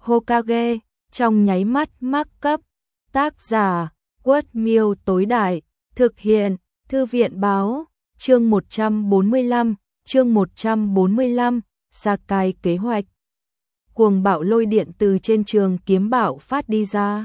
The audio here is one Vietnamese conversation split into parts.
Hokage, trong nháy mắt mắc cấp. Tác giả, Quất Miêu tối đại, thực hiện, Thư viện báo, chương 145, Sakai kế hoạch. Cuồng bạo lôi điện từ trên trường kiếm bạo phát đi ra,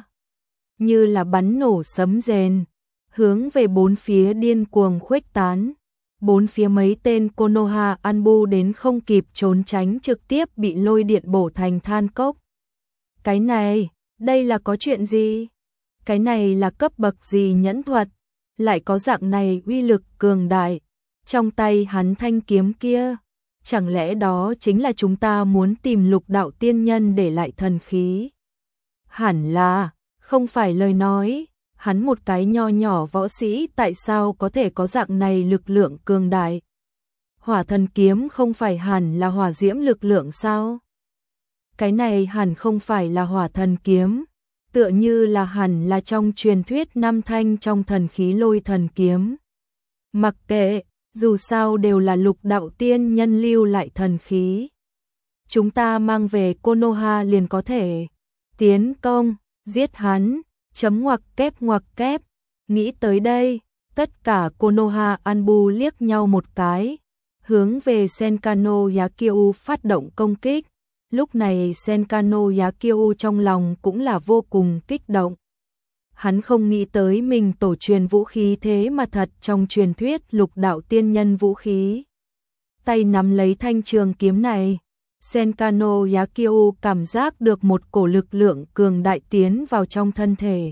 như là bắn nổ sấm rền, hướng về bốn phía điên cuồng khuếch tán. Bốn phía mấy tên Konoha Anbu đến không kịp trốn tránh trực tiếp bị lôi điện bổ thành than cốc. Cái này, đây là có chuyện gì? Cái này là cấp bậc gì nhẫn thuật? Lại có dạng này uy lực cường đại. Trong tay hắn thanh kiếm kia, chẳng lẽ đó chính là chúng ta muốn tìm Lục đạo tiên nhân để lại thần khí? Hẳn là, không phải lời nói, hắn một cái nho nhỏ võ sĩ tại sao có thể có dạng này lực lượng cường đại? Hỏa thần kiếm không phải hẳn là hỏa diễm lực lượng sao? Cái này hẳn không phải là hỏa thần kiếm, tựa như là hẳn là trong truyền thuyết năm thanh trong thần khí lôi thần kiếm. Mặc kệ, dù sao đều là Lục đạo tiên nhân lưu lại thần khí. Chúng ta mang về Konoha liền có thể tiến công, giết hắn, chấm ngoặc kép. Nghĩ tới đây, tất cả Konoha Anbu liếc nhau một cái, hướng về Senkano Yakyu phát động công kích. Lúc này Senkano Yakyu trong lòng cũng là vô cùng kích động. Hắn không nghĩ tới mình tổ truyền vũ khí thế mà thật trong truyền thuyết Lục đạo tiên nhân vũ khí. Tay nắm lấy thanh trường kiếm này, Senkano Yakyu cảm giác được một cổ lực lượng cường đại tiến vào trong thân thể.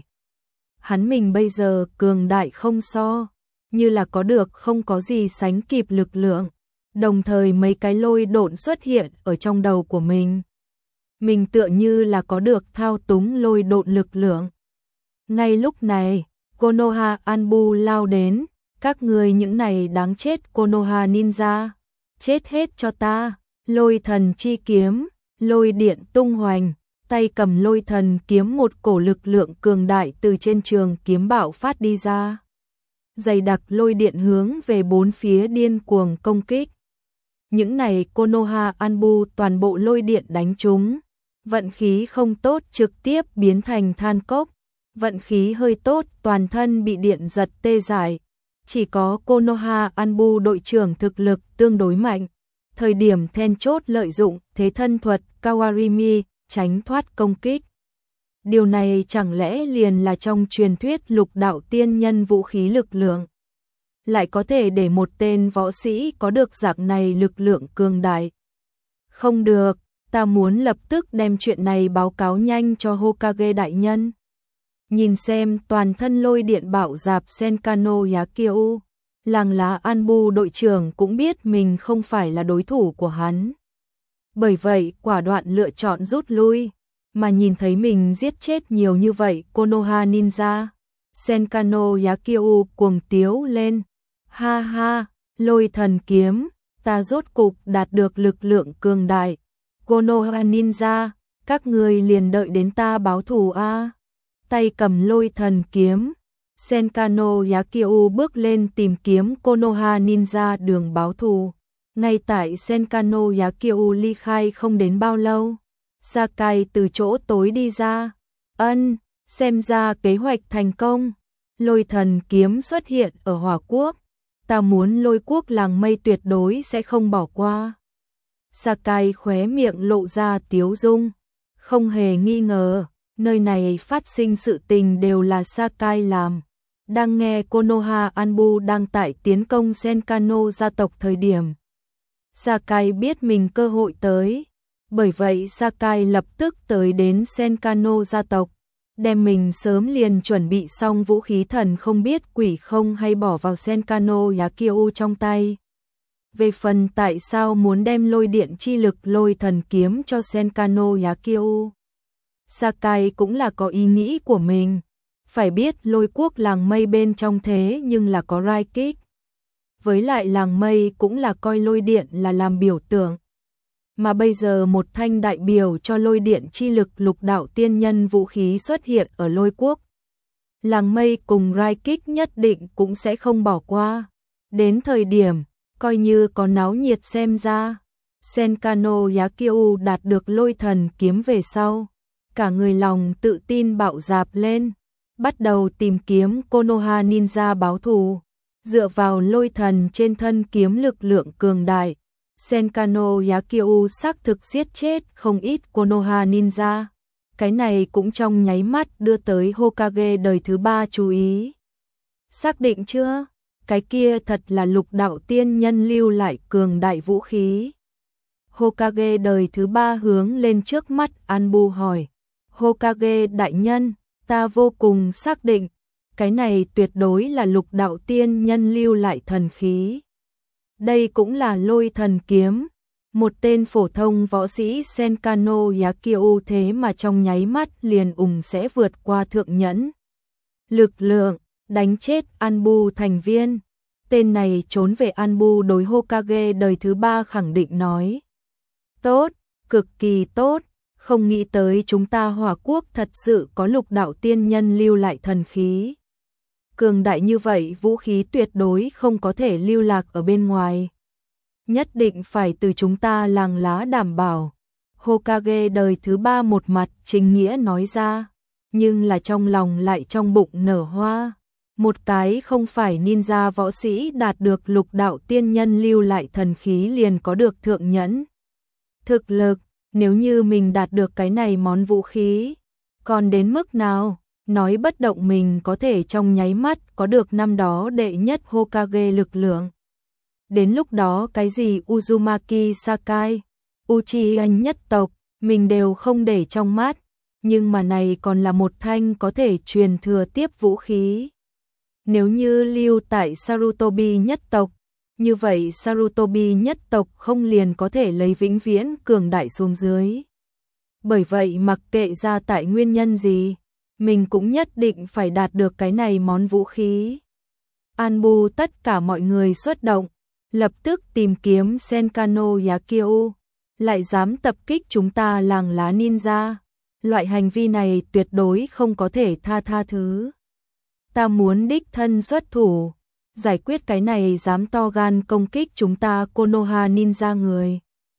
Hắn mình bây giờ cường đại không so, như là có được không có gì sánh kịp lực lượng. Đồng thời mấy cái lôi độn xuất hiện ở trong đầu của mình. Mình tựa như là có được thao túng lôi độn lực lượng. Ngay lúc này, Konoha Anbu lao đến, các người những này đáng chết Konoha ninja, chết hết cho ta. Lôi thần chi kiếm, lôi điện tung hoành, tay cầm lôi thần kiếm, một cổ lực lượng cường đại từ trên trường kiếm bạo phát đi ra. Dày đặc lôi điện hướng về bốn phía điên cuồng công kích. Những này Konoha Anbu toàn bộ lôi điện đánh trúng. Vận khí không tốt trực tiếp biến thành than cốc. Vận khí hơi tốt toàn thân bị điện giật tê dại. Chỉ có Konoha Anbu đội trưởng thực lực tương đối mạnh. Thời điểm then chốt lợi dụng thế thân thuật Kawarimi tránh thoát công kích. Điều này chẳng lẽ liền là trong truyền thuyết Lục đạo tiên nhân vũ khí lực lượng? Lại có thể để một tên võ sĩ có được dạng này lực lượng cường đại. Không được, ta muốn lập tức đem chuyện này báo cáo nhanh cho Hokage đại nhân. Nhìn xem toàn thân lôi điện bạo dạp Senkano Yakyu, làng lá Anbu đội trưởng cũng biết mình không phải là đối thủ của hắn. Bởi vậy quả đoạn lựa chọn rút lui, mà nhìn thấy mình giết chết nhiều như vậy Konoha ninja. Senkano Yakyu cuồng tiếu lên. Ha ha, lôi thần kiếm, ta rốt cục đạt được lực lượng cường đại. Konoha ninja, các người liền đợi đến ta báo thù a. Tay cầm lôi thần kiếm, Senkano Yakyu bước lên tìm kiếm Konoha ninja đường báo thù. Ngay tại Senkano Yakyu ly khai không đến bao lâu, Sakai từ chỗ tối đi ra. Xem ra kế hoạch thành công. Lôi thần kiếm xuất hiện ở Hỏa Quốc. Ta muốn Lôi Quốc làng mây tuyệt đối sẽ không bỏ qua. Sakai khóe miệng lộ ra tiếu dung. Không hề nghi ngờ, nơi này phát sinh sự tình đều là Sakai làm. Đang nghe Konoha Anbu đang tại tiến công Senkano gia tộc thời điểm, Sakai biết mình cơ hội tới. Bởi vậy Sakai lập tức tới đến Senkano gia tộc, đem mình sớm liền chuẩn bị xong vũ khí thần không biết quỷ không hay bỏ vào Senkano Yakyu trong tay. Về phần tại sao muốn đem lôi điện chi lực lôi thần kiếm cho Senkano Yakyu, Sakai cũng là có ý nghĩ của mình. Phải biết Lôi Quốc làng mây bên trong thế nhưng là có Raikik. Với lại làng mây cũng là coi lôi điện là làm biểu tượng. Mà bây giờ một thanh đại biểu cho lôi điện chi lực Lục đạo tiên nhân vũ khí xuất hiện ở Lôi Quốc. Làng mây cùng Raikik nhất định cũng sẽ không bỏ qua. Đến thời điểm, coi như có náo nhiệt xem ra. Senkano Yakyu đạt được lôi thần kiếm về sau, cả người lòng tự tin bạo dạp lên, bắt đầu tìm kiếm Konoha Ninja báo thù. Dựa vào lôi thần trên thân kiếm lực lượng cường đại, Senkano Yakyu xác thực giết chết không ít Konoha Ninja. Cái này cũng trong nháy mắt đưa tới Hokage đời thứ 3 chú ý. Xác định chưa? Cái kia thật là lục đạo tiên nhân lưu lại cường đại vũ khí. Hokage đời thứ 3 hướng lên trước mắt Anbu hỏi. Hokage đại nhân, ta vô cùng xác định, cái này tuyệt đối là lục đạo tiên nhân lưu lại thần khí. Đây cũng là lôi thần kiếm. Một tên phổ thông võ sĩ Senkano Yakyu thế mà trong nháy mắt liền sẽ vượt qua thượng nhẫn lực lượng, đánh chết Anbu thành viên. Tên này trốn về Anbu đối Hokage đời thứ 3 khẳng định nói. Tốt, cực kỳ tốt, không nghĩ tới chúng ta Hỏa Quốc thật sự có lục đạo tiên nhân lưu lại thần khí. Cường đại như vậy vũ khí tuyệt đối không có thể lưu lạc ở bên ngoài. Nhất định phải từ chúng ta làng lá đảm bảo. Hokage đời thứ 3 một mặt chính nghĩa nói ra, nhưng là trong lòng lại trong bụng nở hoa. Một cái không phải ninja võ sĩ đạt được lục đạo tiên nhân lưu lại thần khí liền có được thượng nhẫn thực lực, nếu như mình đạt được cái này món vũ khí, còn đến mức nào, nói bất động mình có thể trong nháy mắt có được năm đó đệ nhất Hokage lực lượng. Đến lúc đó cái gì Uzumaki Sakai, Uchiha nhất tộc, mình đều không để trong mắt, nhưng mà này còn là một thanh có thể truyền thừa tiếp vũ khí. Nếu như lưu tại Sarutobi nhất tộc, như vậy Sarutobi nhất tộc không liền có thể lấy vĩnh viễn cường đại xuống dưới. Bởi vậy mặc kệ ra tại nguyên nhân gì, mình cũng nhất định phải đạt được cái này món vũ khí. Anbu tất cả mọi người xuất động, lập tức tìm kiếm Senkano Yakyu, lại dám tập kích chúng ta làng lá ninja. Loại hành vi này tuyệt đối không có thể tha thứ. Ta muốn đích thân xuất thủ, giải quyết cái này dám to gan công kích chúng ta Konoha Ninja người.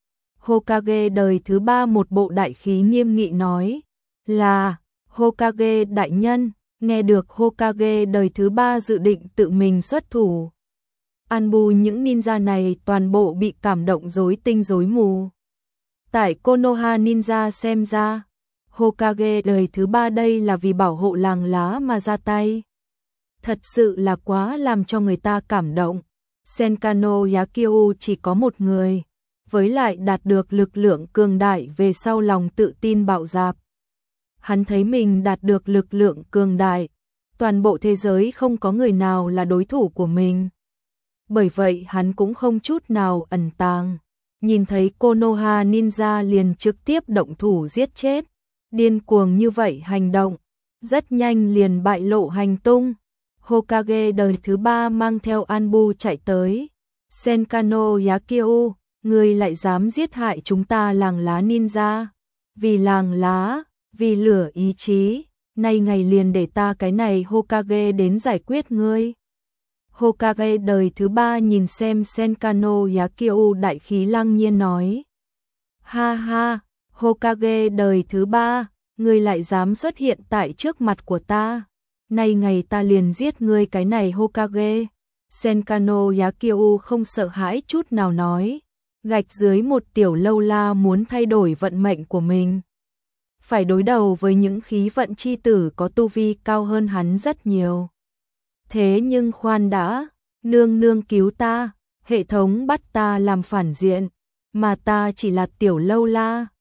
Hokage đời thứ 3 một bộ đại khí nghiêm nghị nói, là Hokage đại nhân. Nghe được Hokage đời thứ 3 dự định tự mình xuất thủ, Anbu những ninja này toàn bộ bị cảm động rối tinh rối mù. Tại Konoha Ninja xem ra, Hokage đời thứ 3 đây là vì bảo hộ làng lá mà ra tay. Thật sự là quá làm cho người ta cảm động. Senkano Yakyu chỉ có một người, với lại đạt được lực lượng cường đại về sau lòng tự tin bạo dạp. Hắn thấy mình đạt được lực lượng cường đại, toàn bộ thế giới không có người nào là đối thủ của mình. Bởi vậy hắn cũng không chút nào ẩn tàng, nhìn thấy Konoha Ninja liền trực tiếp động thủ giết chết. Điên cuồng như vậy hành động, rất nhanh liền bại lộ hành tung. Hokage đời thứ 3 mang theo Anbu chạy tới. Senkano Yakyu, ngươi lại dám giết hại chúng ta làng lá ninja. Vì làng lá, vì lửa ý chí, nay ngày liền để ta cái này Hokage đến giải quyết ngươi. Hokage đời thứ 3 nhìn xem Senkano Yakyu đại khí lăng nhiên nói. Ha ha, Hokage đời thứ 3, ngươi lại dám xuất hiện tại trước mặt của ta. Nay ngày ta liền giết ngươi cái này Hokage. Senkano Yakyu không sợ hãi chút nào nói, gạch dưới một tiểu lâu la muốn thay đổi vận mệnh của mình. Phải đối đầu với những khí vận chi tử có tu vi cao hơn hắn rất nhiều. Thế nhưng khoan đã, nương nương cứu ta, hệ thống bắt ta làm phản diện, mà ta chỉ là tiểu lâu la,